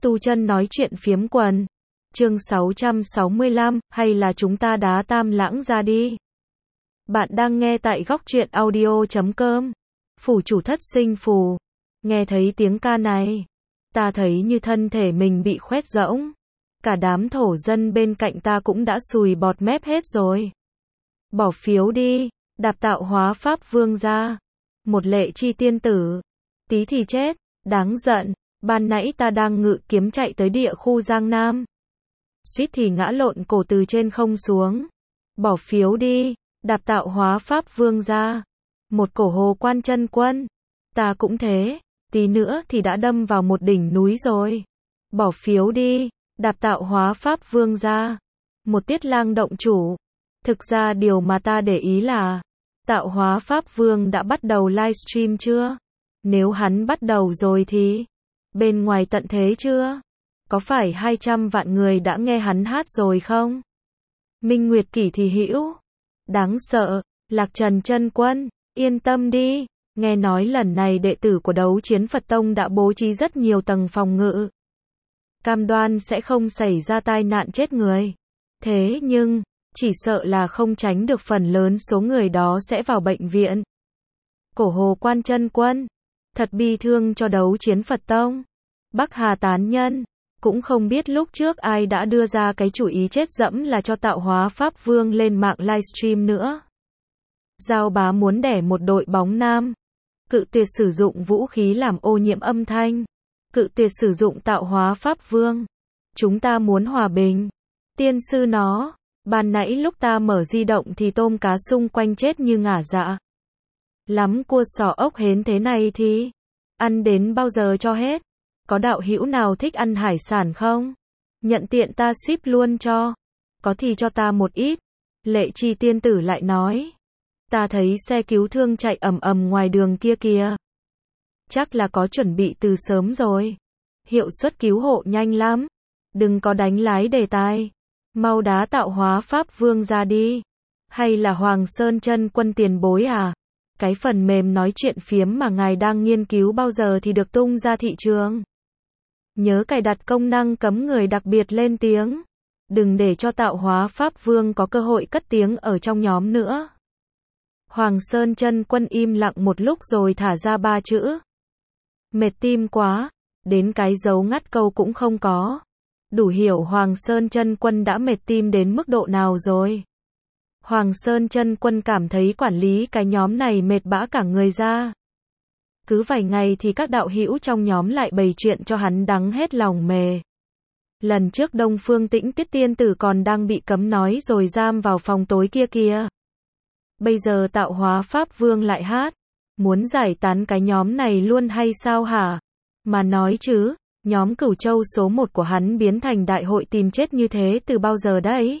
Tu chân nói chuyện phiếm quần. Chương 665, hay là chúng ta đá Tam Lãng ra đi. Bạn đang nghe tại góc truyện audio.com. Phủ chủ thất sinh phù. Nghe thấy tiếng ca này, ta thấy như thân thể mình bị khoét rỗng. Cả đám thổ dân bên cạnh ta cũng đã sùi bọt mép hết rồi. Bỏ phiếu đi, đạp Tạo Hóa Pháp Vương ra. Một Lệ Chi tiên tử. Tí thì chết, đáng giận. Ban nãy ta đang ngự kiếm chạy tới địa khu Giang Nam. Suýt thì ngã lộn cổ từ trên không xuống. Bỏ phiếu đi, đạp Tạo Hóa Pháp Vương ra. Một Cổ Hồ Quan chân quân. Ta cũng thế, tí nữa thì đã đâm vào một đỉnh núi rồi. Bỏ phiếu đi, đạp Tạo Hóa Pháp Vương ra. Một Tiết Lang động chủ. Thực ra điều mà ta để ý là, Tạo Hóa Pháp Vương đã bắt đầu livestream chưa? Nếu hắn bắt đầu rồi thì, bên ngoài tận thế chưa? Có phải 200 vạn người đã nghe hắn hát rồi không? Minh Nguyệt Kỷ thì hữu. Đáng sợ, Lạc Trần chân quân, yên tâm đi, nghe nói lần này đệ tử của Đấu Chiến Phật Tông đã bố trí rất nhiều tầng phòng ngự. Cam đoan sẽ không xảy ra tai nạn chết người. Thế nhưng, chỉ sợ là không tránh được phần lớn số người đó sẽ vào bệnh viện. Cổ Hồ Quan chân quân, thật bi thương cho Đấu Chiến Phật Tông. Bắc Hà tán nhân, cũng không biết lúc trước ai đã đưa ra cái chủ ý chết dẫm là cho Tạo Hóa Pháp Vương lên mạng livestream nữa. Giao Bá muốn đẻ một đội bóng nam. Cự tuyệt sử dụng vũ khí làm ô nhiễm âm thanh. Cự tuyệt sử dụng Tạo Hóa Pháp Vương. Chúng ta muốn hòa bình. Tiên sư nó, ban nãy lúc ta mở di động thì tôm cá xung quanh chết như ngả dạ. Lắm cua sò ốc hến thế này thì ăn đến bao giờ cho hết? Có đạo hữu nào thích ăn hải sản không? Nhận tiện ta ship luôn cho. Có thì cho ta một ít. Lệ Chi tiên tử lại nói. Ta thấy xe cứu thương chạy ầm ầm ngoài đường kia kìa. Chắc là có chuẩn bị từ sớm rồi. Hiệu suất cứu hộ nhanh lắm. Đừng có đánh lái đề tài. Mau đá Tạo Hóa Pháp Vương ra đi. Hay là Hoàng Sơn chân quân tiền bối à? Cái phần mềm nói chuyện phiếm mà ngài đang nghiên cứu bao giờ thì được tung ra thị trường? Nhớ cài đặt công năng cấm người đặc biệt lên tiếng. Đừng để cho Tạo Hóa Pháp Vương có cơ hội cất tiếng ở trong nhóm nữa. Hoàng Sơn chân quân im lặng một lúc rồi thả ra 3 chữ. Mệt tim quá, đến cái dấu ngắt câu cũng không có. Đủ hiểu Hoàng Sơn chân quân đã mệt tim đến mức độ nào rồi. Hoàng Sơn chân quân cảm thấy quản lý cái nhóm này mệt bã cả người ra. Cứ vài ngày thì các đạo hữu trong nhóm lại bày chuyện cho hắn đắng hết lòng mề. Lần trước Đông Phương Tĩnh Tuyết tiên tử còn đang bị cấm nói rồi giam vào phòng tối kia kìa. Bây giờ Tạo Hóa Pháp Vương lại hát. Muốn giải tán cái nhóm này luôn hay sao hả? Mà nói chứ, nhóm Cửu Châu số 1 của hắn biến thành đại hội tìm chết như thế từ bao giờ đấy?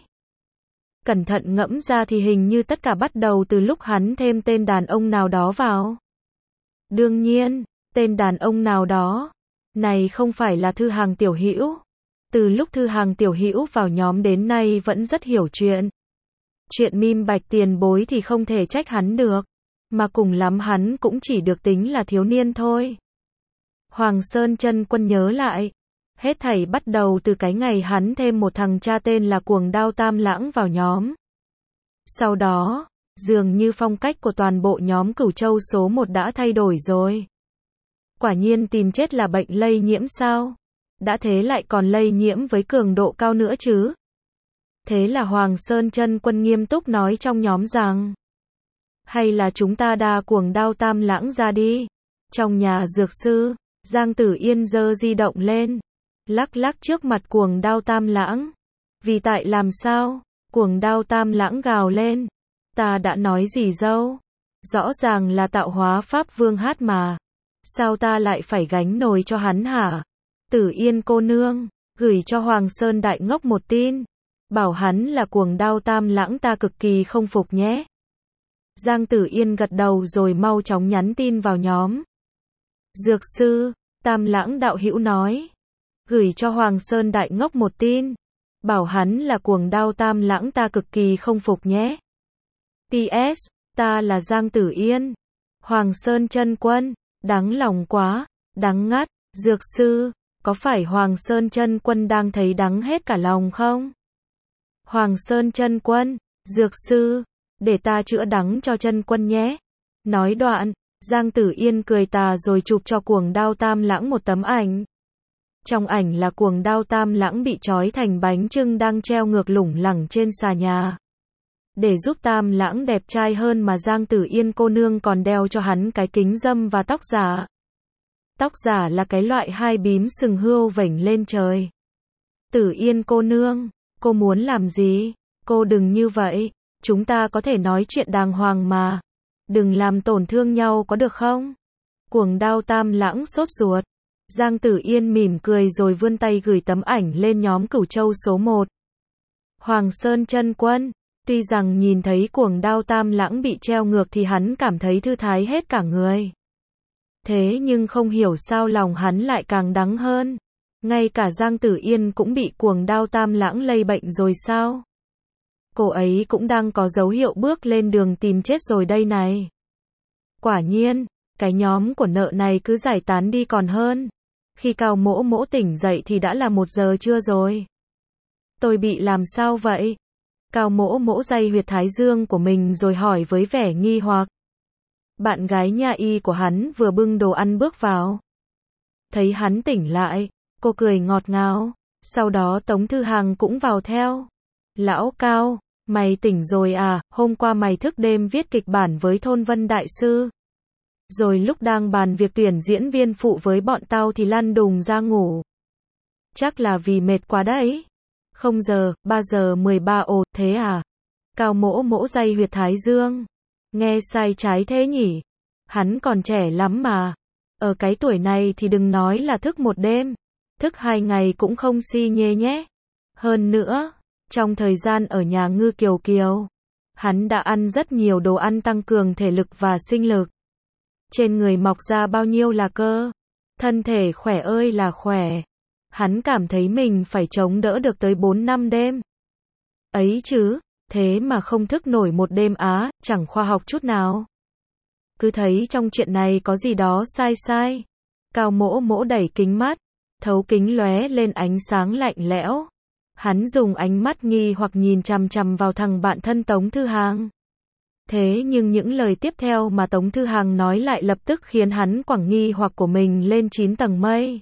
Cẩn thận ngẫm ra thì hình như tất cả bắt đầu từ lúc hắn thêm tên đàn ông nào đó vào. Đương nhiên, tên đàn ông nào đó này không phải là Thư Hàng tiểu hữu. Từ lúc Thư Hàng tiểu hữu vào nhóm đến nay vẫn rất hiểu chuyện. Chuyện mim bạch tiền bối thì không thể trách hắn được, mà cùng lắm hắn cũng chỉ được tính là thiếu niên thôi. Hoàng Sơn chân quân nhớ lại, hết thảy bắt đầu từ cái ngày hắn thêm một thằng cha tên là Cuồng Đao Tam Lãng vào nhóm. Sau đó, dường như phong cách của toàn bộ nhóm Cửu Châu số 1 đã thay đổi rồi. Quả nhiên tìm chết là bệnh lây nhiễm sao? Đã thế lại còn lây nhiễm với cường độ cao nữa chứ. Thế là Hoàng Sơn chân quân nghiêm túc nói trong nhóm rằng, hay là chúng ta đa Cuồng Đao Tam Lãng ra đi. Trong nhà dược sư, Giang Tử Yên giơ di động lên, lắc lắc trước mặt Cuồng Đao Tam Lãng. Vì tại làm sao? Cuồng Đao Tam Lãng gào lên. Ta đã nói gì dâu? Rõ ràng là Tạo Hóa Pháp Vương hát mà. Sao ta lại phải gánh nồi cho hắn hả? Tử Yên cô nương, gửi cho Hoàng Sơn đại ngốc một tin. Bảo hắn là Cuồng Đao Tam Lãng ta cực kỳ không phục nhé. Giang Tử Yên gật đầu rồi mau chóng nhắn tin vào nhóm. Dược sư, Tam Lãng đạo hữu nói. Gửi cho Hoàng Sơn đại ngốc một tin. Bảo hắn là Cuồng Đao Tam Lãng ta cực kỳ không phục nhé. PS, ta là Giang Tử Yên. Hoàng Sơn chân quân, đáng lòng quá, đắng ngắt, dược sư, Có phải Hoàng Sơn Chân Quân đang thấy đắng hết cả lòng không? Hoàng Sơn Chân Quân, dược sư, để ta chữa đắng cho Chân Quân nhé. Nói đoạn, Giang Tử Yên cười tà rồi chụp cho Cuồng Đao Tam Lãng một tấm ảnh. Trong ảnh là Cuồng Đao Tam Lãng bị trói thành bánh chưng đang treo ngược lủng lẳng trên xà nhà. Để giúp Tam Lãng đẹp trai hơn mà Giang Tử Yên cô nương còn đeo cho hắn cái kính râm và tóc giả. Tóc giả là cái loại hai bím sừng hươu vểnh lên trời. Tử Yên cô nương, cô muốn làm gì? Cô đừng như vậy, chúng ta có thể nói chuyện đàng hoàng mà. Đừng làm tổn thương nhau có được không? Cuồng Đao Tam Lãng sốt ruột. Giang Tử Yên mỉm cười rồi vươn tay gửi tấm ảnh lên nhóm Cửu Châu số 1. Hoàng Sơn Chân Quân, tuy rằng nhìn thấy Cuồng Đao Tam Lãng bị treo ngược thì hắn cảm thấy thư thái hết cả người. Thế nhưng không hiểu sao lòng hắn lại càng đắng hơn. Ngay cả Giang Tử Yên cũng bị Cuồng Đao Tam Lãng lây bệnh rồi sao? Cô ấy cũng đang có dấu hiệu bước lên đường tìm chết rồi đây này. Quả nhiên, cái nhóm của nợ này cứ giải tán đi còn hơn. Khi Cao Mỗ Mỗ tỉnh dậy thì đã là 1 giờ trưa rồi. Tôi bị làm sao vậy? Cao Mỗ Mỗ day huyệt thái dương của mình rồi hỏi với vẻ nghi hoặc. Bạn gái nha y của hắn vừa bưng đồ ăn bước vào. Thấy hắn tỉnh lại, cô cười ngọt ngào. Sau đó Tống Thư Hằng cũng vào theo. Lão Cao, mày tỉnh rồi à? Hôm qua mày thức đêm viết kịch bản với Thôn Vân Đại Sư. Rồi lúc đang bàn việc tuyển diễn viên phụ với bọn tao thì lăn đùng ra ngủ. Chắc là vì mệt quá đấy. 0 giờ, 3 giờ 13 ồ, thế à? Cao Mỗ Mỗ day huyệt thái dương. Nghe sai trái thế nhỉ? Hắn còn trẻ lắm mà. Ở cái tuổi này thì đừng nói là thức 1 đêm. Thức 2 ngày cũng không si nhê nhé. Hơn nữa, trong thời gian ở nhà Ngư Kiều Kiều, hắn đã ăn rất nhiều đồ ăn tăng cường thể lực và sinh lực. Trên người mọc ra bao nhiêu là cơ. Thân thể khỏe ơi là khỏe. Hắn cảm thấy mình phải chống đỡ được tới 4 năm đêm. Ấy chứ, thế mà không thức nổi 1 đêm á, chẳng khoa học chút nào. Cứ thấy trong chuyện này có gì đó sai sai. Cao Mỗ Mỗ đẩy kính mắt, thấu kính lóe lên ánh sáng lạnh lẽo. Hắn dùng ánh mắt nghi hoặc nhìn chằm chằm vào thằng bạn thân Tống Thư Hằng. Thế nhưng những lời tiếp theo mà Tống Thư Hằng nói lại lập tức khiến hắn quẳng nghi hoặc của mình lên 9 tầng mây.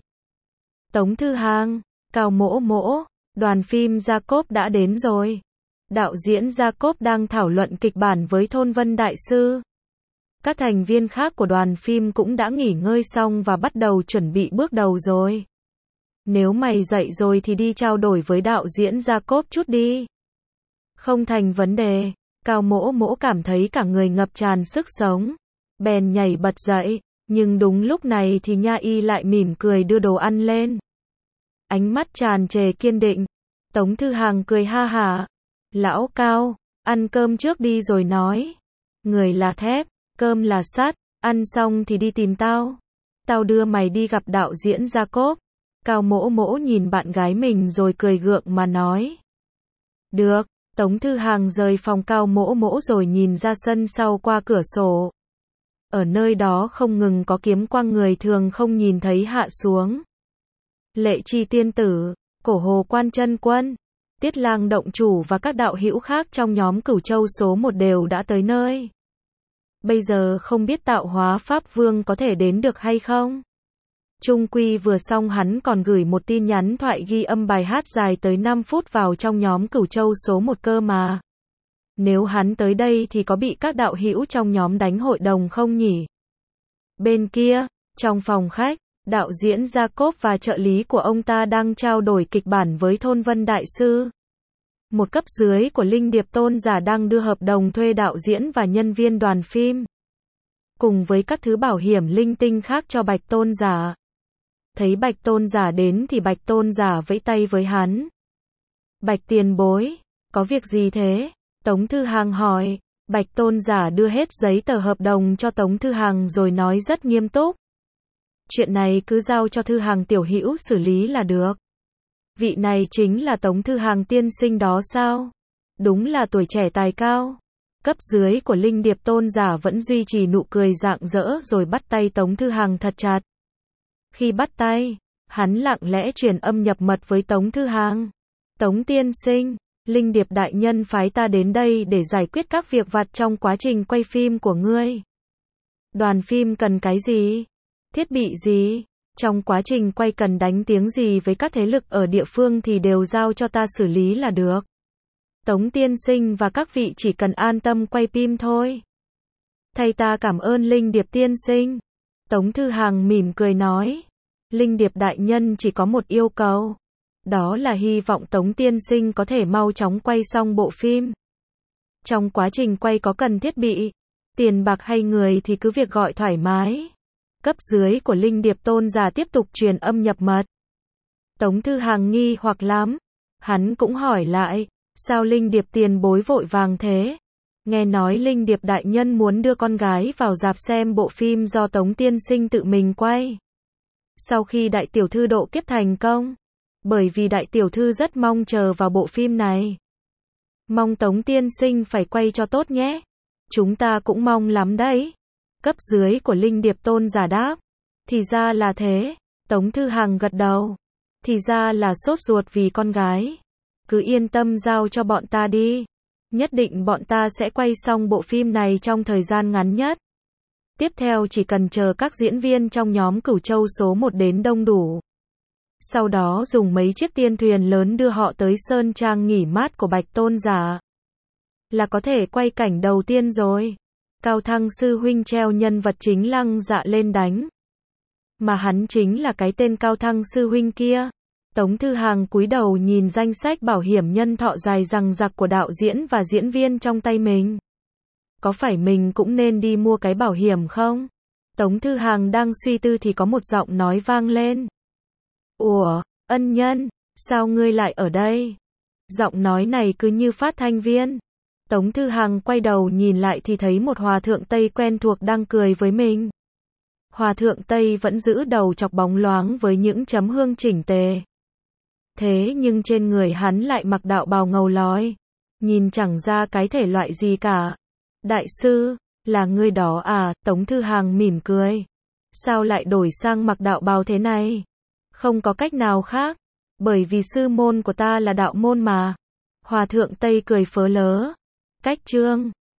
Tống Thư Hằng, Cao Mỗ Mỗ, đoàn phim Jacob đã đến rồi. Đạo diễn Jacob đang thảo luận kịch bản với Thôn Vân Đại Sư. Các thành viên khác của đoàn phim cũng đã nghỉ ngơi xong và bắt đầu chuẩn bị bước đầu rồi. Nếu mày dậy rồi thì đi trao đổi với đạo diễn Jacob chút đi. Không thành vấn đề. Cao Mỗ Mỗ cảm thấy cả người ngập tràn sức sống. Bèn nhảy bật dậy. Nhưng đúng lúc này thì nha y lại mỉm cười đưa đồ ăn lên. Ánh mắt tràn trề kiên định. Tống Thư Hằng cười ha hả. Lão Cao, ăn cơm trước đi rồi nói. Người là thép, cơm là sắt, ăn xong thì đi tìm tao. Tao đưa mày đi gặp đạo diễn Jacob. Cao Mỗ Mỗ nhìn bạn gái mình rồi cười gượng mà nói. Được, Tống Thư Hằng rời phòng Cao Mỗ Mỗ rồi nhìn ra sân sau qua cửa sổ. Ở nơi đó không ngừng có kiếm quang người thường không nhìn thấy hạ xuống. Lệ Chi tiên tử, Cổ Hồ Quan Chân Quân, Tiết Lang động chủ và các đạo hữu khác trong nhóm Cửu Châu số 1 đều đã tới nơi. Bây giờ không biết Tạo Hóa Pháp Vương có thể đến được hay không? Trung quy vừa xong hắn còn gửi một tin nhắn thoại ghi âm bài hát dài tới 5 phút vào trong nhóm Cửu Châu số 1 cơ mà. Nếu hắn tới đây thì có bị các đạo hữu trong nhóm đánh hội đồng không nhỉ? Bên kia, trong phòng khách, đạo diễn Jacob và trợ lý của ông ta đang trao đổi kịch bản với Thôn Vân Đại Sư. Một cấp dưới của Linh Điệp Tôn giả đang đưa hợp đồng thuê đạo diễn và nhân viên đoàn phim. Cùng với các thứ bảo hiểm linh tinh khác cho Bạch Tôn giả. Thấy Bạch Tôn giả đến thì Bạch Tôn giả vẫy tay với hắn. Bạch tiền bối, có việc gì thế? Tống Thư Hằng hỏi. Bạch Tôn giả đưa hết giấy tờ hợp đồng cho Tống Thư Hằng rồi nói rất nghiêm túc. Chuyện này cứ giao cho Thư Hằng tiểu hữu xử lý là được. Vị này chính là Tống Thư Hằng tiên sinh đó sao? Đúng là tuổi trẻ tài cao. Cấp dưới của Linh Điệp Tôn giả vẫn duy trì nụ cười rạng rỡ rồi bắt tay Tống Thư Hằng thật chặt. Khi bắt tay, Hắn lặng lẽ truyền âm nhập mật với Tống Thư Hàng. Tống tiên sinh, Linh Điệp đại nhân phái ta đến đây để giải quyết các việc vặt trong quá trình quay phim của ngươi. Đoàn phim cần cái gì? Thiết bị gì? Trong quá trình quay cần đánh tiếng gì với các thế lực ở địa phương thì đều giao cho ta xử lý là được. Tống tiên sinh và các vị chỉ cần an tâm quay phim thôi. Thay ta cảm ơn Linh Điệp tiên sinh. Tống Thư Hàng mỉm cười nói. Linh Điệp đại nhân chỉ có một yêu cầu. Đó là hy vọng Tống tiên sinh có thể mau chóng quay xong bộ phim. Trong quá trình quay có cần thiết bị, tiền bạc hay người thì cứ việc gọi thoải mái. Cấp dưới của Linh Điệp tôn giả tiếp tục truyền âm nhập mật. Tống Thư Hàng nghi hoặc lắm. Hắn cũng hỏi lại, sao Linh Điệp tiền bối vội vàng thế? Nghe nói Linh Điệp đại nhân muốn đưa con gái vào rạp xem bộ phim do Tống tiên sinh tự mình quay. Sau khi đại tiểu thư độ kiếp thành công, bởi vì đại tiểu thư rất mong chờ vào bộ phim này. Mong Tống tiên sinh phải quay cho tốt nhé. Chúng ta cũng mong lắm đấy. Cấp dưới của Linh Điệp tôn giả đáp. Thì ra là thế. Tống Thư Hàng gật đầu. Thì ra là sốt ruột vì con gái. Cứ yên tâm giao cho bọn ta đi. Nhất định bọn ta sẽ quay xong bộ phim này trong thời gian ngắn nhất. Tiếp theo chỉ cần chờ các diễn viên trong nhóm Cửu Châu số 1 đến đông đủ. Sau đó dùng mấy chiếc tiên thuyền lớn đưa họ tới sơn trang nghỉ mát của Bạch tôn giả. Là có thể quay cảnh đầu tiên rồi. Cao Thăng sư huynh treo nhân vật chính Lăng Dạ lên đánh. Mà hắn chính là cái tên Cao Thăng sư huynh kia. Tống Thư Hàng cúi đầu nhìn danh sách bảo hiểm nhân thọ dài dằng dặc của đạo diễn và diễn viên trong tay mình. Có phải mình cũng nên đi mua cái bảo hiểm không? Tống Thư Hàng đang suy tư thì có một giọng nói vang lên. Ủa, ân nhân, sao ngươi lại ở đây? Giọng nói này cứ như phát thanh viên. Tống Thư Hàng quay đầu nhìn lại thì thấy một hòa thượng Tây quen thuộc đang cười với mình. Hòa thượng Tây vẫn giữ đầu chọc bóng loáng với những chấm hương chỉnh tề. Thế nhưng trên người hắn lại mặc đạo bào ngầu lói. Nhìn chẳng ra cái thể loại gì cả. Đại sư, là ngươi đó à? Tống Thư Hàng mỉm cười. Sao lại đổi sang mặc đạo bào thế này? Không có cách nào khác. Bởi vì sư môn của ta là đạo môn mà. Hòa thượng Tây cười phớ lớ. Cách chương